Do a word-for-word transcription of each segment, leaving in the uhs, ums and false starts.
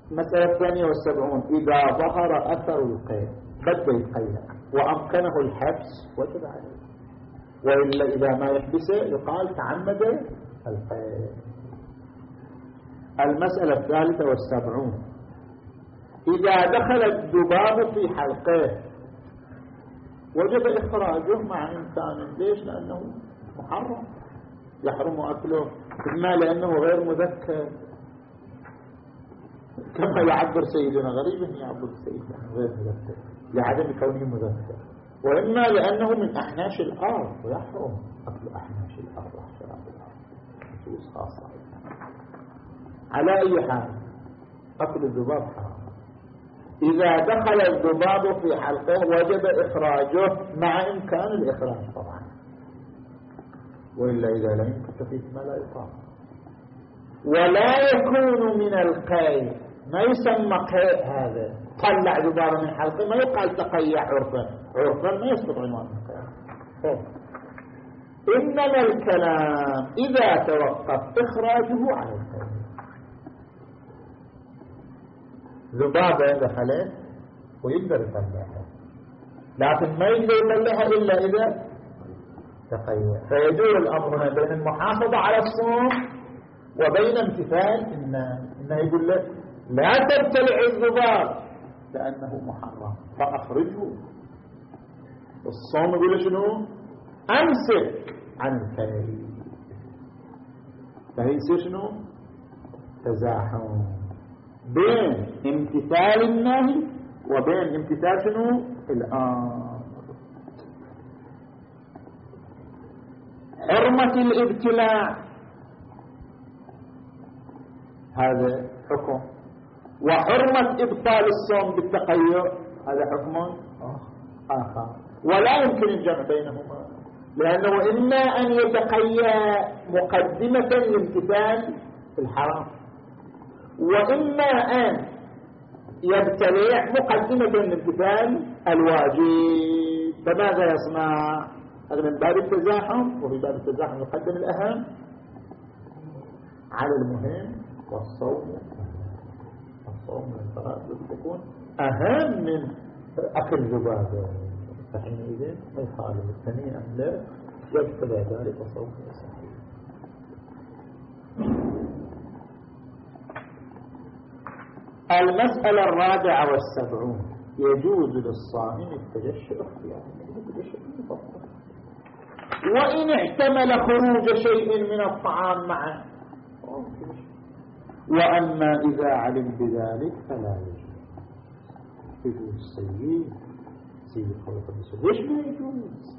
مسألة الثانية والسبعون إذا ظهر أثر القيد بدأ يتقيد وأمكنه الحبس وجب عليه، وإلا إذا ما يحبسه يقال تعمد القيد. المسألة الثالثة والسبعون إذا دخل الذباب في حلقه وجب إخراجه مع إمكان. ليش؟ لأنه محرم يحرم أكله، إما لأنه غير مذكر كما يعبر سيدنا، غريب يعبر سيدنا غير مذكر لعدم كونه مذكر، وإما لأنه من أحناش الأرض ويحرم أكل أحناش الأرض واحترام الأرض خصوص خاصة. على أي حال أكل الذباب حرام. إذا دخل الذباب في حلقه وجب إخراجه مع إمكان الإخراج طبعا، وإلا إذا لم يمكن ففيه ما لا يقام. ولا يكون من القيء، ما يسمى قيء هذا طلع ذبابا من حلقه، ما يقال تقيع عرفا، عرفا ما يصدق عنوان القيء. إنما الكلام إذا توقف إخراجه عن القيء. ذبابة دخلت ويقدر يطلعها، لكن ما يقدر يطلعها إلا إذا تقيع. فيدور الأمر هنا بين المحافظة على الصوم وبين امتثال النهي. النهي يقول لك لا تبتلع الذباب لأنه محرم فأخرجه. الصوم يقول شنو؟ أمسك عن الكيل. فهي يصير شنو؟ تزاحم بين امتثال النهي وبين امتثال شنو؟ الآن حرمة الابتلاع هذا حكم، وحرمة إبطال الصوم بالتقيؤ هذا حكم آخر، ولا يمكن الجمع بينهما، لأنه إما أن يتقيأ مقدمة لامتثال الحرام، وإما أن يبتلع مقدمة لامتثال الواجب. فماذا يصنع؟ هذا من باب التزاحم، وفي باب التزاحم يقدم الأهم على المهم، والصوم الصوم من الفرائض تكون أهم من أكل ذبابة، فحينئذ ما يخالف الثاني أم لا يبتلع ذلك وصوم صحيح. المسألة الرابعة والسبعون يجوز للصائم التجشؤ اختيارا، وإن احتمل خروج شيء من الطعام معه. وأما إذا علم بذلك فلا يجوز. يجوز السيد سيد خلق النساء ليش ما يجوز؟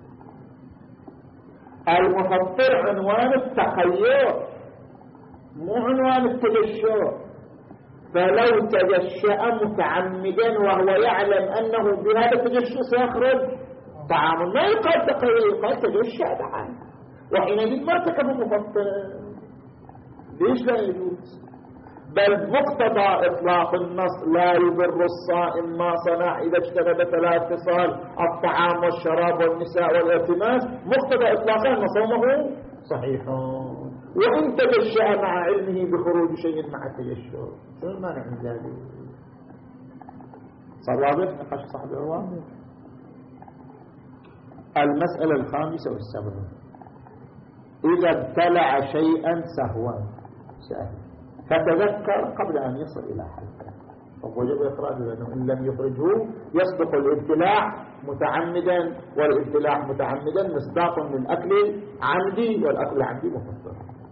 المفطر عنوان التقيؤ مو عنوان التجشؤ. فلو تجشأ متعمدا وهو يعلم أنه بهذا التجشؤ سيخرج طعام ما يقال تقيؤ، يقال تجشأ بعد، وحينئذ ما ارتكب مفطر. ليش لا يجوز؟ بل مقتضى إطلاق النص لا يضر الصائم ما صنع إذا اجتنب ثلاث خصال الطعام والشراب والنساء والالتماس، مقتضى إطلاقه أن صومه صحيح. وإن تجشأ مع علمه بخروج شيء مع التجشؤ شو المانع من ذلك؟ صار واضح نقاش صاحب العوام. المسألة الخامسة والسبعون إذا ابتلع شيئا سهوا سهل فتذكر قبل أن يصل إلى حلقه فوجب إخراجه، لأنه إن لم يخرجه يصدق الابتلاع متعمدا، والابتلاع متعمدا مصداق للأكل عمدي، والأكل العمدي مفطر،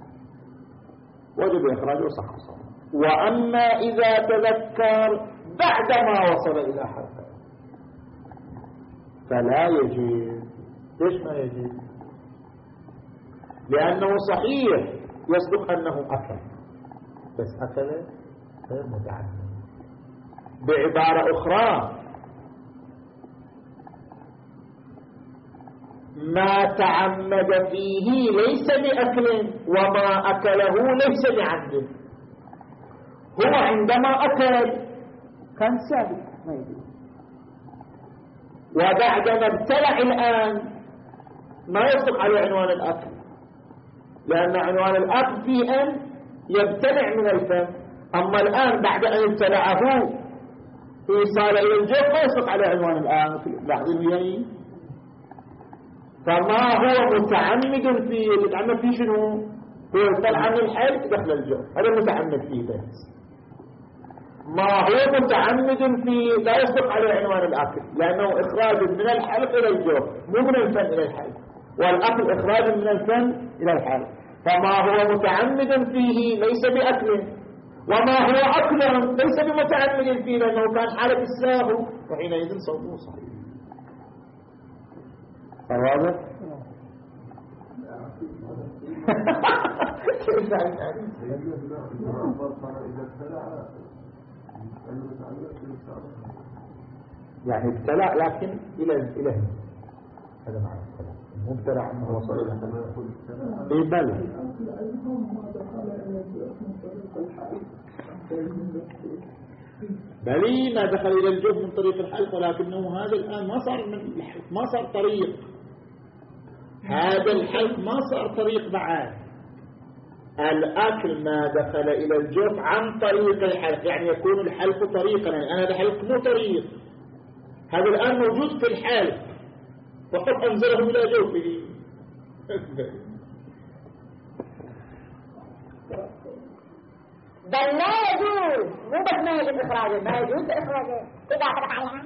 وجب إخراجه صح صح. وأما إذا تذكر بعدما وصل إلى حلقه فلا يجب. ليش ما يجب؟ لأنه صحيح يصدق أنه أكل، بس أكل غير متعمد. بعبارة أخرى ما تعمد فيه ليس بأكل، وما أكله ليس بعمد. هو عندما أكل كان ثابت ما يجب، وبعدما ابتلع الآن ما يصدق على عنوان الأكل، لأن عنوان الأكل فيه أن يبتلع من الفم أما الآن بعد أن ابتلعه إيصال إلى الجوف ما يصدق على عنوان الآن لاحظين وياي. فما هو متعمد فيه، يتعمد فيه شنو؟ هو يطلع عن الحلق دخل الجوف، هذا متعمد فيه بس. ما هو متعمد فيه لا يصدق على عنوان الأكل، لأنه إخراج من الحلق إلى الجوف مو من الفم إلى الحلق، والأكل إخراج من الفم إلى الحلق. فما هو متعمد فيه ليس بأكل، وما هو أكل ليس بمتعمد فيه لأنه كان حالة الساهو، وحينئذ صومه صحيح. واضح؟ كيف يعني؟ يعني ابتلع لكن إلى إلى هذا معنى ابتلع، مو ابتلع أنه وصل إلى إيه بل بلي ما دخل إلى الجوف من طريق الحلق، ولكنه هذا الآن ما صار من الحلق، ما صار طريق، هذا الحلق ما صار طريق بعد. الأكل ما دخل إلى الجوف عن طريق الحلق، يعني يكون الحلق طريقا، يعني هذا الحلق مو طريق، هذا الآن موجود في الحلق فقط أنزله إلى جوفه. بل لا يجوز، مو بس ما يجوز إخراجه، ما يجوز إخراجه إذا أطلق عليها